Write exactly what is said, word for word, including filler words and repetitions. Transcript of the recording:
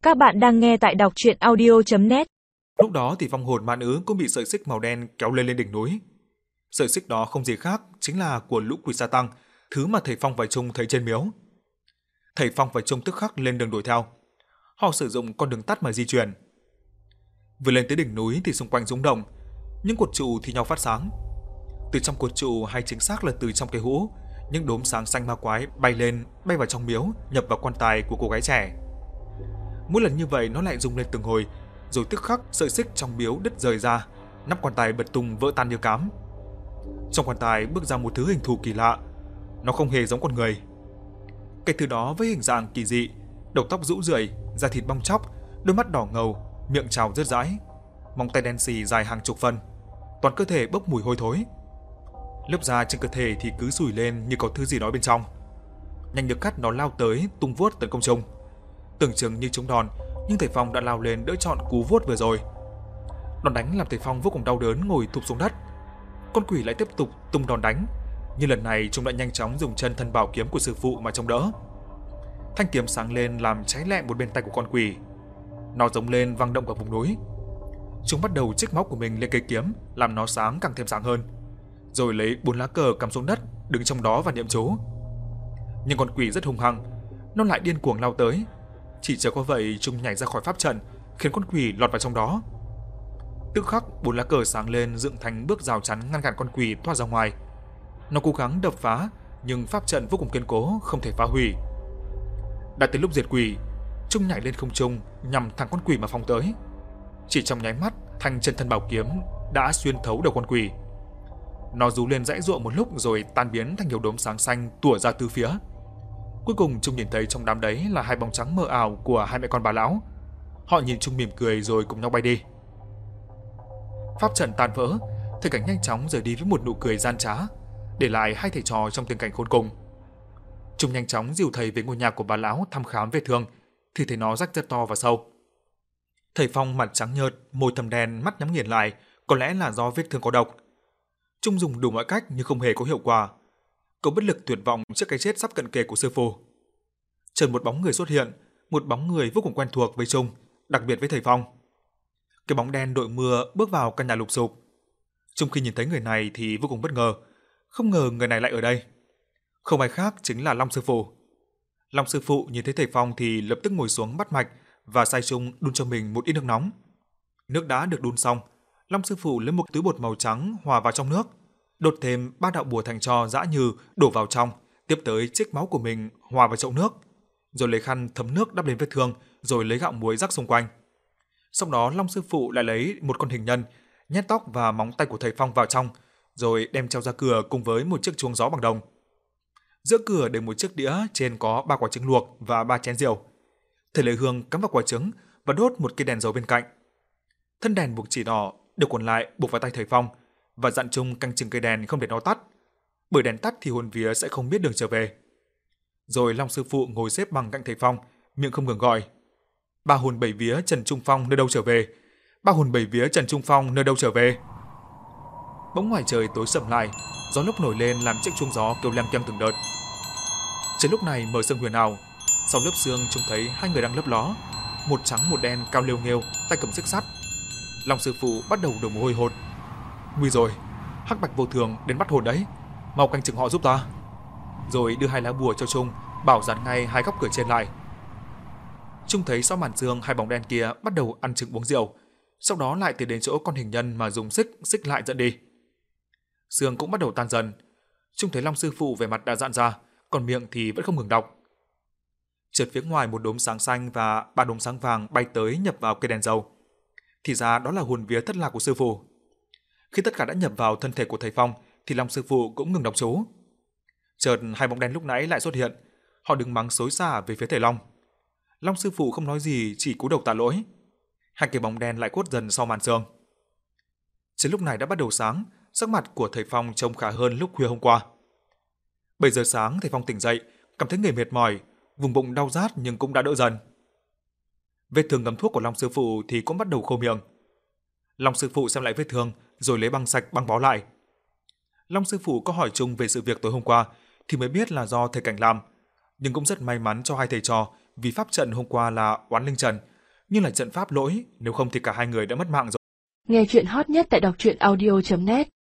Các bạn đang nghe tại đọc truyện audio chấm net. Lúc đó thì vong hồn man ứ cũng bị sợi xích màu đen kéo lên lên đỉnh núi. Sợi xích đó không gì khác, chính là của lũ quỷ sa tăng, thứ mà thầy Phong và Trung thấy trên miếu. Thầy Phong và Trung tức khắc lên đường đuổi theo. Họ sử dụng con đường tắt mà di chuyển. Vừa lên tới đỉnh núi thì xung quanh rung động, những cột trụ thì nhau phát sáng. Từ trong cột trụ, hay chính xác là từ trong cái hũ, những đốm sáng xanh ma quái bay lên, bay vào trong miếu, nhập vào quan tài của cô gái trẻ. Mỗi lần như vậy nó lại rung lên từng hồi, rồi tức khắc sợi xích trong miếu đứt rời ra, nắp quan tài bật tung vỡ tan như cám. Trong quan tài bước ra một thứ hình thù kỳ lạ, nó không hề giống con người. Cái thứ đó với hình dạng kỳ dị, đầu tóc rũ rượi, da thịt bong tróc, đôi mắt đỏ ngầu, miệng trào rớt rãi, móng tay đen xì dài hàng chục phân, toàn cơ thể bốc mùi hôi thối. Lớp da trên cơ thể thì cứ sùi lên như có thứ gì đó bên trong. Nhanh được cắt nó lao tới tung vuốt tấn công Trung. Tưởng chừng như trúng đòn, nhưng thầy Phong đã lao lên đỡ chọn cú vuốt vừa rồi. Đòn đánh làm thầy Phong vô cùng đau đớn ngồi thụp xuống đất. Con quỷ lại tiếp tục tung đòn đánh, nhưng lần này Trung đã nhanh chóng dùng chân thân bảo kiếm của sư phụ mà chống đỡ. Thanh kiếm sáng lên làm cháy lẹ một bên tay của con quỷ. Nó giống lên vang động cả vùng núi. Trung bắt đầu chích máu của mình lên cây kiếm, làm nó sáng càng thêm sáng hơn, rồi lấy bốn lá cờ cắm xuống đất, đứng trong đó và niệm chú. Nhưng con quỷ rất hung hăng, nó lại điên cuồng lao tới. Chỉ chờ có vậy, Trung nhảy ra khỏi pháp trận, khiến con quỷ lọt vào trong đó. Tức khắc bốn lá cờ sáng lên dựng thành bước rào chắn ngăn cản con quỷ thoát ra ngoài. Nó cố gắng đập phá, nhưng pháp trận vô cùng kiên cố, không thể phá hủy. Đã tới lúc diệt quỷ, Trung nhảy lên không trung nhằm thẳng con quỷ mà phóng tới. Chỉ trong nháy mắt, thanh chân thân bảo kiếm đã xuyên thấu đầu con quỷ. Nó rú lên giãy giụa một lúc rồi tan biến thành nhiều đốm sáng xanh tủa ra từ phía. Cuối cùng Trung nhìn thấy trong đám đấy là hai bóng trắng mờ ảo của hai mẹ con bà lão. Họ nhìn Trung mỉm cười rồi cùng nhau bay đi. Pháp trận tan vỡ, thầy cảnh nhanh chóng rời đi với một nụ cười gian trá, để lại hai thầy trò trong tình cảnh khốn cùng. Trung nhanh chóng dìu thầy về ngôi nhà của bà lão thăm khám vết thương, thì thấy nó rách rất to và sâu. Thầy Phong mặt trắng nhợt, môi thâm đen, mắt nhắm nghiền lại, có lẽ là do vết thương có độc. Trung dùng đủ mọi cách nhưng không hề có hiệu quả. Cậu bất lực tuyệt vọng trước cái chết sắp cận kề của sư phụ. Chợt một bóng người xuất hiện, một bóng người vô cùng quen thuộc với Trung, đặc biệt với thầy Phong. Cái bóng đen đội mưa bước vào căn nhà lụp xụp. Trung khi nhìn thấy người này thì vô cùng bất ngờ, không ngờ người này lại ở đây. Không ai khác chính là Long sư phụ. Long sư phụ nhìn thấy thầy Phong thì lập tức ngồi xuống bắt mạch và sai Trung đun cho mình một ít nước nóng. Nước đã được đun xong, Long sư phụ lấy một túi bột màu trắng hòa vào trong nước, đột thêm ba đạo bùa thành tro dã như đổ vào trong, tiếp tới trích máu của mình hòa vào chậu nước, rồi lấy khăn thấm nước đắp lên vết thương, rồi lấy gạo muối rắc xung quanh. Sau đó Long sư phụ lại lấy một con hình nhân, nhét tóc và móng tay của thầy Phong vào trong, rồi đem treo ra cửa cùng với một chiếc chuông gió bằng đồng. Giữa cửa để một chiếc đĩa, trên có ba quả trứng luộc và ba chén rượu. Thầy lấy hương cắm vào quả trứng và đốt một cây đèn dầu bên cạnh. Thân đèn buộc chỉ đỏ, được còn lại buộc vào tay thầy Phong và dặn Trung canh chừng cây đèn không để nó tắt, bởi đèn tắt thì hồn vía sẽ không biết đường trở về. Rồi Long sư phụ ngồi xếp bằng cạnh thầy Phong, miệng không ngừng gọi: "Ba hồn bảy vía Trần Trung Phong nơi đâu trở về? Ba hồn bảy vía Trần Trung Phong nơi đâu trở về?" Bỗng ngoài trời tối sầm lại, gió lốc nổi lên làm chiếc chuông gió kêu leng keng từng đợt. Trên lúc này mờ sương huyền ảo, sau lớp sương Trung thấy hai người đang lấp ló, một trắng một đen cao lêu nghêu, tay cầm xích sắt. Long sư phụ bắt đầu đổ mồ hôi hột. "Nguy rồi, Hắc Bạch vô thường đến bắt hồn đấy, mau canh chừng họ giúp ta." Rồi đưa hai lá bùa cho Trung, bảo dán ngay hai góc cửa trên lại. Trung thấy sau màn sương hai bóng đen kia bắt đầu ăn chừng uống rượu, sau đó lại tiến đến chỗ con hình nhân mà dùng xích xích lại dẫn đi. Sương cũng bắt đầu tan dần. Trung thấy Long sư phụ về mặt đã giãn ra, còn miệng thì vẫn không ngừng đọc. Chợt phía ngoài một đốm sáng xanh và ba đốm sáng vàng bay tới nhập vào cây đèn dầu. Thì ra đó là hồn vía thất lạc của sư phụ. Khi tất cả đã nhập vào thân thể của thầy Phong thì Long sư phụ cũng ngừng đọc chú. Chợt hai bóng đen lúc nãy lại xuất hiện, họ đứng mắng xối xả về phía thầy Long. Long sư phụ không nói gì, chỉ cúi đầu tạ lỗi. Hai cái bóng đen lại khuất dần sau màn sương. Trên lúc này đã bắt đầu sáng, sắc mặt của thầy Phong trông khá hơn lúc khuya hôm qua. Bảy giờ sáng thầy Phong tỉnh dậy, cảm thấy người mệt mỏi, vùng bụng đau rát nhưng cũng đã đỡ dần. Vết thương ngấm thuốc của Long sư phụ thì cũng bắt đầu khô miệng. Long sư phụ xem lại vết thương rồi lấy băng sạch băng bó lại. Long sư phụ có hỏi Trung về sự việc tối hôm qua thì mới biết là do thầy cảnh làm, nhưng cũng rất may mắn cho hai thầy trò vì pháp trận hôm qua là Oán Linh Trần nhưng là trận pháp lỗi, nếu không thì cả hai người đã mất mạng rồi. Nghe chuyện hot nhất tại đọc truyện audio chấm net